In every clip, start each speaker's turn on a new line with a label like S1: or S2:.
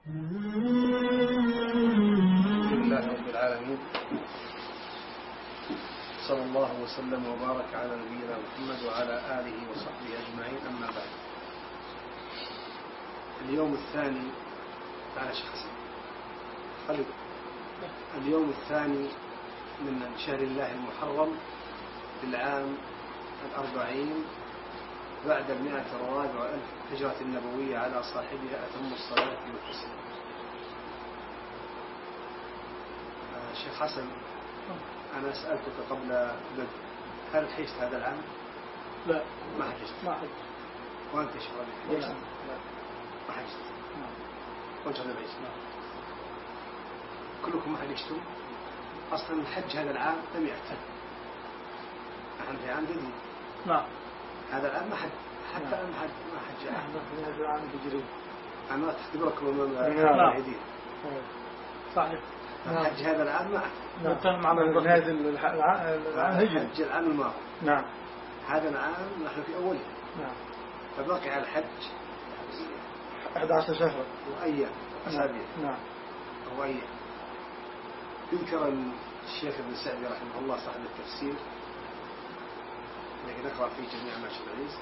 S1: الحمد لله رب العالمين، صلى الله وسلم وبارك على نبينا محمد وعلى آله وصحبه أجمعين. أما بعد، اليوم الثاني على شخص خلق اليوم الثاني من شهر الله المحرم للعام 40 بعد 104 هجرة النبوية على صاحبها أتم الصلاة والتسليم. شيخ حسن، أنا سألتك قبل بدء، هل حجت هذا العام؟
S2: لا،
S1: ما حجت. وأنت شو رأيك؟ لا، ما حجت. وأنت هذا العيش؟ كلكم ما حجتم؟ أصلا الحج هذا العام لم يأتي، نحن في عام جديد.
S2: نعم،
S1: هذا العام ما حج، حتى الآن ما حج أحد.
S2: هذا العام الهجري.
S1: أنا تختبركم أمام المشاهدين.
S2: صحيح.
S1: الحج هذا العام ما
S2: أتى. نتكلم عن هذا العام الهجري.
S1: الحج العام الماضي.
S2: نعم.
S1: هذا العام نحن في أوله.
S2: نعم.
S1: فبقي على الحج
S2: 11 شهر
S1: وأيام أسابيع.
S2: نعم.
S1: وأيام. يذكر الشيخ ابن سعدي رحمه الله صاحب التفسير الذي نقرأ فيه جميع ما العزيز،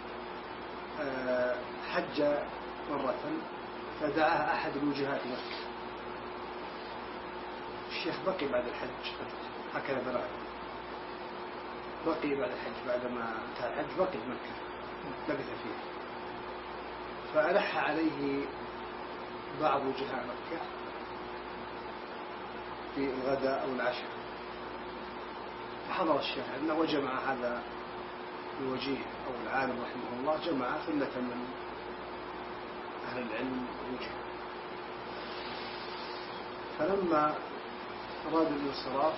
S1: حج مرة فدعاه أحد الوجهات مكة. الشيخ بقي بعد الحج، هكذا بلغ، بقي بعد الحج، بعدما انتهى الحج بقي بمكة لبث فيها، فألح عليه بعض وجهاء مكة في الغداء أو العشاء، فحضر الشيخ عندنا وجمع هذا الوجيه أو العالم رحمه الله، جمع ثلة من أهل العلم وجه. فلما أراد الانصراف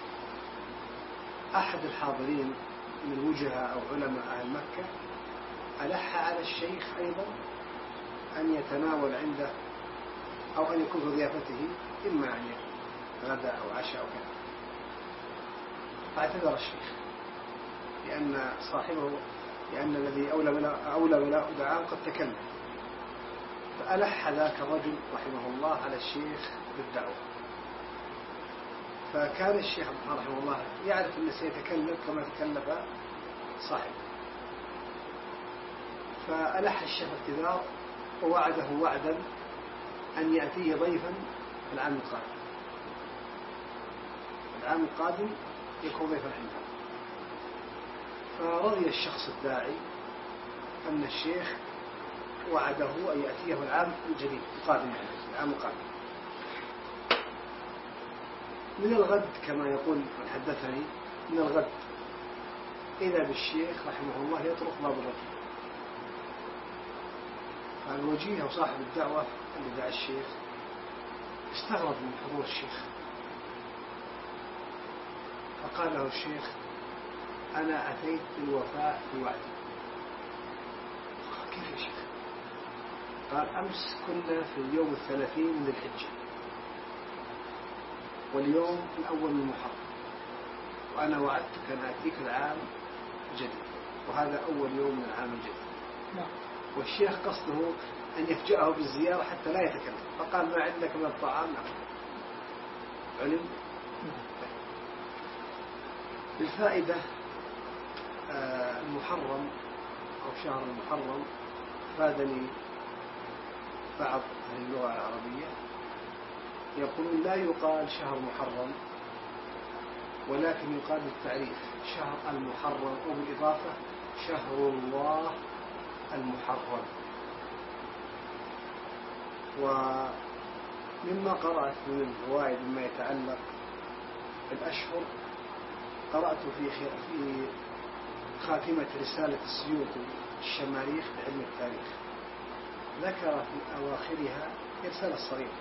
S1: أحد الحاضرين من وجهاء أو علماء أهل مكة ألح على الشيخ أيضا أن يتناول عنده أو أن يكون في ضيافته إما أن غداء أو عشاء أو كذا. فاعتذر الشيخ لأن صاحبه، لأن الذي أولى ولا دعاه قد تكلم، فألح ذاك الرجل رحمه الله على الشيخ بالدعوة. فكان الشيخ رحمه الله يعرف أنه سيتكلم كما تكلف صاحبه، فألح الشيخ اعتذار ووعده وعدا أن يأتيه ضيفا في العام القادم. العام القادم يكون ضيفا عنده. فرضي الشخص الداعي أن الشيخ وعده أن يأتيه العام الجديد القادم، يعني العام القادم. من الغد كما يقول من حدثني، من الغد إذا بالشيخ رحمه الله يطرق باب الرجل. فالوجيه أو صاحب الدعوة اللي دعا الشيخ استغرب من حضور الشيخ، فقال له الشيخ: أنا أتيت بالوفاء بوعدي. قال: كيف يا شيخ؟ قال: أمس كنا في اليوم 30 من الحجة، واليوم الأول من محرم، وأنا وعدتك أن أتيك العام الجديد، وهذا أول يوم من العام الجديد. والشيخ قصده أن يفجأه بالزيارة حتى لا يتكلم، فقال: ما عندك من الطعام؟ علم. بالفائدة، المحرم أو شهر المحرم فادني بعض أهل اللغة العربية يقولون لا يقال شهر محرم، ولكن يقال بالتعريف شهر المحرم، أو بالإضافة شهر الله المحرم. ومما قرأت من الفوائد مما يتعلق بالأشهر، قرأت في خاتمة رسالة السيوطي الشماريخ بعلم التاريخ، ذكر في أواخرها رسالة صغيرة،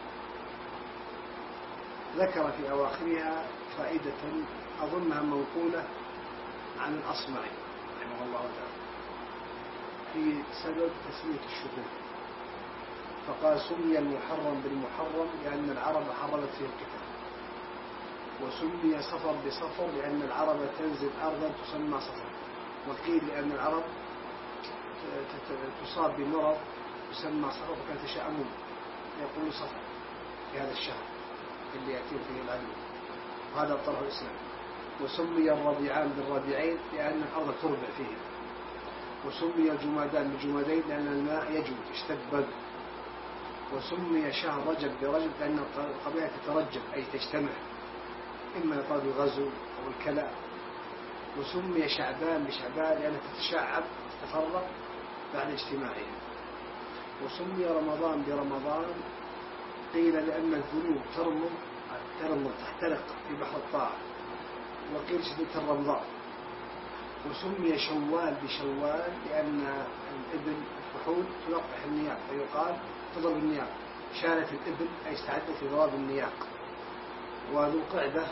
S1: ذكر في أواخرها فائدة أظنها منقولة عن الأصمعي رحمه الله تعالى في سبب تسمية الشهور. فقال: سمي المحرم بالمحرم لأن العرب حرمت فيه القتال، وسمي صفر بصفر لأن العرب تنزل أرضا تسمى صفر، وقيل لأن العرب تصاب بمرض يسمى صفر وكانت يتشاءمون. يقول صفر في هذا الشهر اللي يأتي فيه العدو، وهذا طرف الإسلام. وسمي الربيعان بالربيعين لأن الأرض تربع فيه، وسمي الجمادان بالجمادين لأن الماء يجود يشتد برد. وسمي شهر رجب برجب لأن القبائل تترجب أي تجتمع، إما لطلب الغزو أو الكلأ. وسمي شعبان بشعبان لأنها تتشعب تتفرق بعد اجتماعها. وسمي رمضان برمضان قيل لأن الذنوب ترمض تحترق في بحر الطاعة، وقيل شدة الرمضاء. وسمي شوال بشوال لأن الإبل الفحول تلقح النياق، فيقال تضرب النياق، شالت الإبل أي استعدت لضرب النياق. وذو القعدة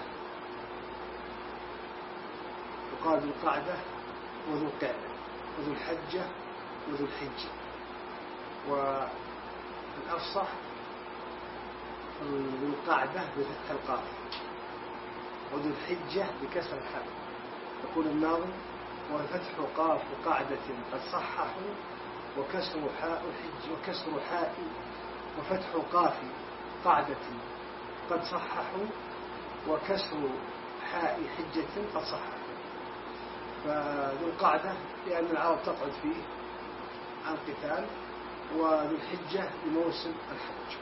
S1: يقال ذو القعدة وذو القعدة، وذو الحجة وذو الحجة. والأفصح ذو القعدة بفتح القاف، وذو الحجة بكسر الحاء. يقول الناظم: وفتح قاف قعدة قد صححوا، وكسر حاء الحج وكسر حاء، وفتح قاف قعدة قد صححوا، وكسر حاء حجة قد صححوا. فذو القعدة لأن العرب تقعد فيه عن قتال، وذو الحجة بموسم الحج.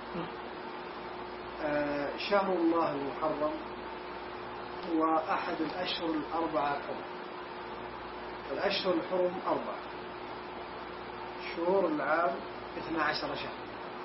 S1: شهر الله المحرم هو أحد الأشهر الأربعة الحرم. الأشهر الحرم 4، شهور العام 12 شهر،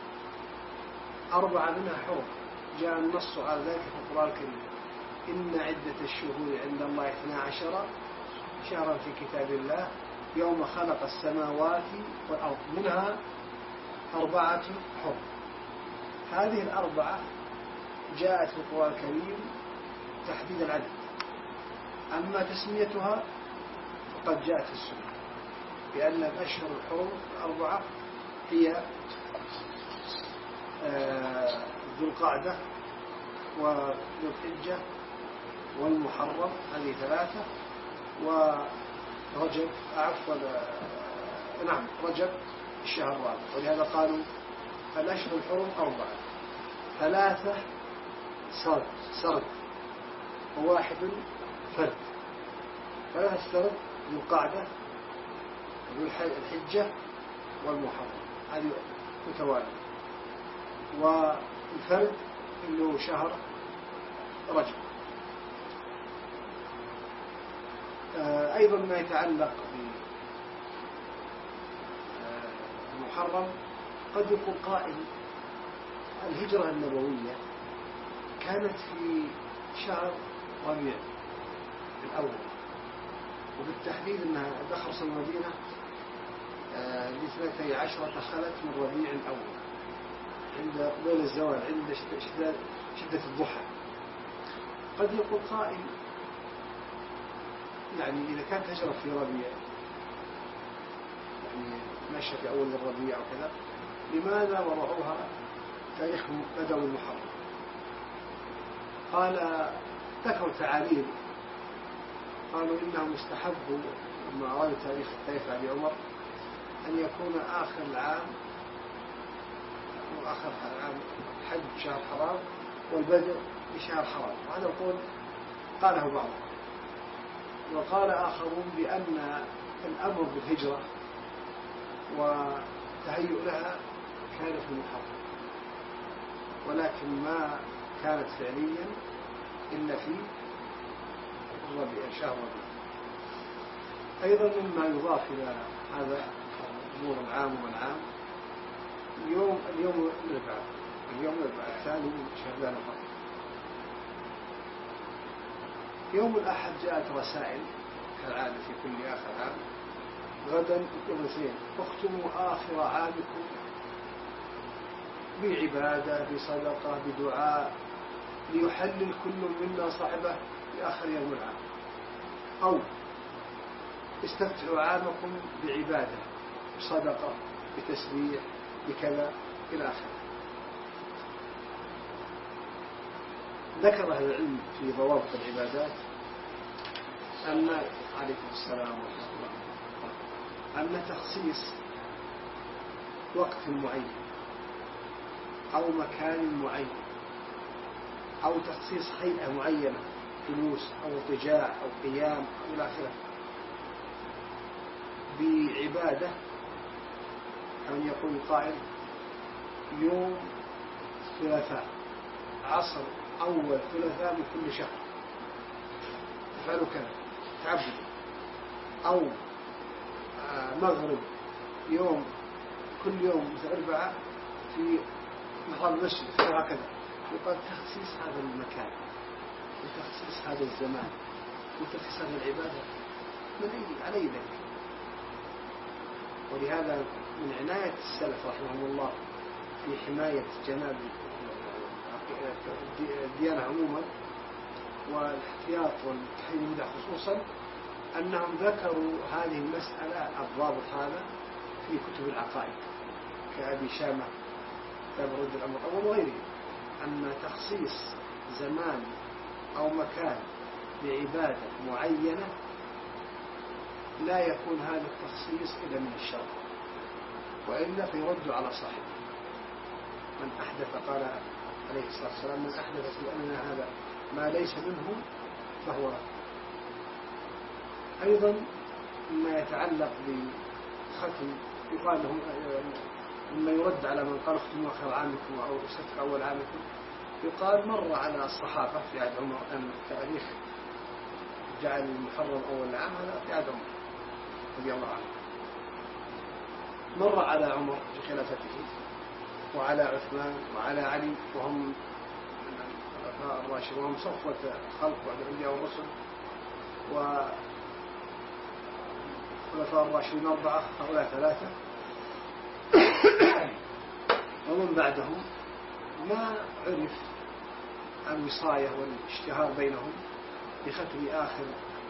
S1: 4 منها حرم. جاء النص على ذلك في القرآن الكريم: إن عدة الشهور عند الله 12 شهرا في كتاب الله يوم خلق السماوات والأرض، منها 4 حرم. هذه 4 جاءت في القرآن الكريم تحديد العدد، أما تسميتها فقد جاءت في السنة، لأن الأشهر الحرم 4 هي ذو القعدة وذو الحجة والمحرم، هذه 3، ورجب رجب الشهر الرابع. ولهذا قالوا الأشهر الحرم 4، 3 سرد وواحد فرد. 3 سرد ذو القعدة ذو الحجة والمحرم، هذه متوالية. والفرد إنه شهر رجب. أيضا ما يتعلق بالمحرم، قد يقول قائل: الهجرة النبوية كانت في شهر ربيع الأول، وبالتحديد أنها دخلت المدينة ل12 دخلت من ربيع الأول عند قبيل الزوال، عند شدة الضحى. قد يقول قائل: يعني إذا كانت هجرة في ربيع، يعني مشى في أول الربيع أو كذا، لماذا وضعوها تاريخ بدء المحرم؟ قال ذكروا تعاليل، قالوا إنه مستحب لما أرادوا تاريخ أبي عمر أن يكون آخر العام الحج شهر حرام والبدء بشهر حرام. وهذا القول قاله بعضهم. وقال آخرون بأن الأمر بالهجرة وتهيئ لها كان في المحرم، ولكن ما كانت فعليا إلا في شهر ربيع. أيضا مما يضاف إلى هذا أمور العام والعام اليوم الأربعاء الثاني من شهر رمضان. يوم الأحد جاءت رسائل كالعادة في كل آخر عام: غدا يوم الاثنين اختموا آخر عامكم بعبادة بصدقة بدعاء ليحلل كل منا صاحبه في آخر يوم العام، أو استفتحوا عامكم بعبادة بصدقة بتسبيح بكذا إلى آخره. ذكر أهل العلم في ضوابط العبادات أن عليكم السلام ورحمة الله أن تخصيص وقت معين أو مكان معين أو تخصيص هيئة معينة، جلوس أو اضطجاع أو قيام أو إلى آخره، بعبادة، كان يقول القائل يوم ثلاثاء عصر أول ثلاثاء من كل شهر تفعلوا كذا تعبد، أو مغرب يوم كل يوم مثل أربعة في محرم المسجد وهكذا. يقال تخصيص هذا المكان وتخصيص هذا الزمان وتخصيص هذه العبادة من علي ذلك. ولهذا من عناية السلف رحمهم الله في حماية جناب الديانة عموما والاحتياط والتحريم المدع خصوصا أنهم ذكروا هذه المسألة الضابط هذا في كتب العقائد كأبي شامة كتاب رد الأمر أول وغيره، أن تخصيص زمان أو مكان بعبادة معينة لا يكون هذا التخصيص إلا من الشرع، وإلا فيرد على صاحبه. من أحدث، قال عليه الصلاة والسلام، من أحدث في أمرنا هذا ما ليس منه فهو رد. أيضا ما يتعلق بختم يقال لهم مما يرد على من قال اختموا آخر عامكم أو ستر أول عامكم، يقال مر على الصحابة في عهد عمر أن التاريخ جعل المحرم أول عام، هذا في عهد عمر رضي الله عنه. مر على عمر في خلافته وعلى عثمان وعلى علي وهم الخلفاء الراشدون وهم صفوة خلق بعد الأنبياء والرسل، والخلفاء الراشدين 4 هؤلاء 3 ومن بعدهم ما عرف الوصاية والاشتهار بينهم بختم آخر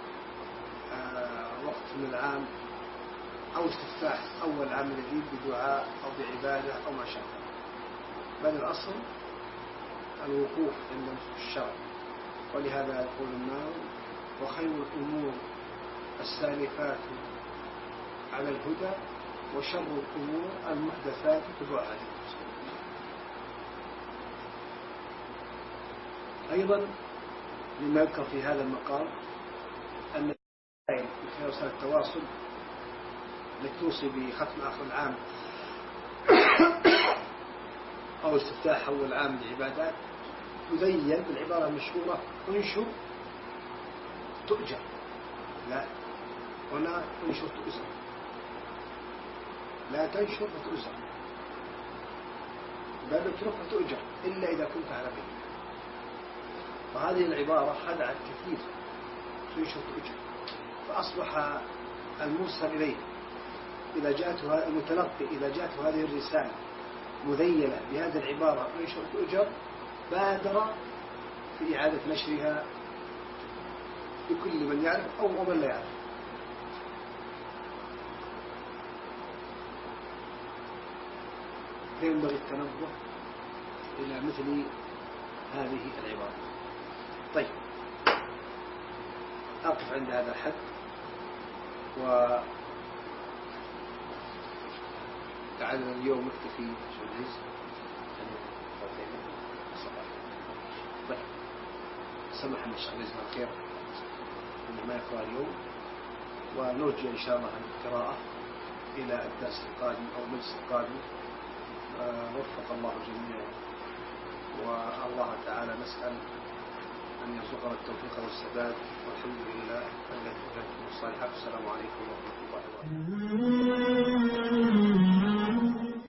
S1: وقت من العام أو استفتاح أول عام جديد بدعاء أو بعبادة أو ما شابه، بل الأصل الوقوف عند الشرع. ولهذا يقول الناظم: وخير الأمور السالفات على الهدى وشر الأمور المحدثات تبع عليه. أيضا مما يذكر في هذا المقام أن في وسائل التواصل التي توصي بختم آخر العام أو استفتاح أول العام للعبادات تزين بالعبارة المشهورة: انشر تؤجر. لا، هنا انشر تؤجر، لا تنشر فتؤجر، بل اترك فتؤجر إلا إذا كنت على بينة. وهذه العبارة خدعت كثير، تنشر تؤجر، فأصبح المرسل إليه إذا جاءته المتلقي إذا جاءته هذه الرسالة مذيلة بهذه العبارة انشر تؤجر بادر في إعادة نشرها لكل من يعرف أو من لا يعرف. فينبغي التنبه إلى مثل هذه العبارة. طيب، أقف عند هذا الحد وتعالى اليوم نكتفي شمعيز. طيب، سمح أن الشيخ جزاه الخير أنه ما يقرأ اليوم، ونرجع إن شاء الله عن القراءة إلى الدرس القادم أو المجلس القادم. وفق الله جميعا، والله تعالى نسأل أن يرزقنا التوفيق والسداد، والحمد لله الذي كتب الصالحات. السلام عليكم ورحمة الله.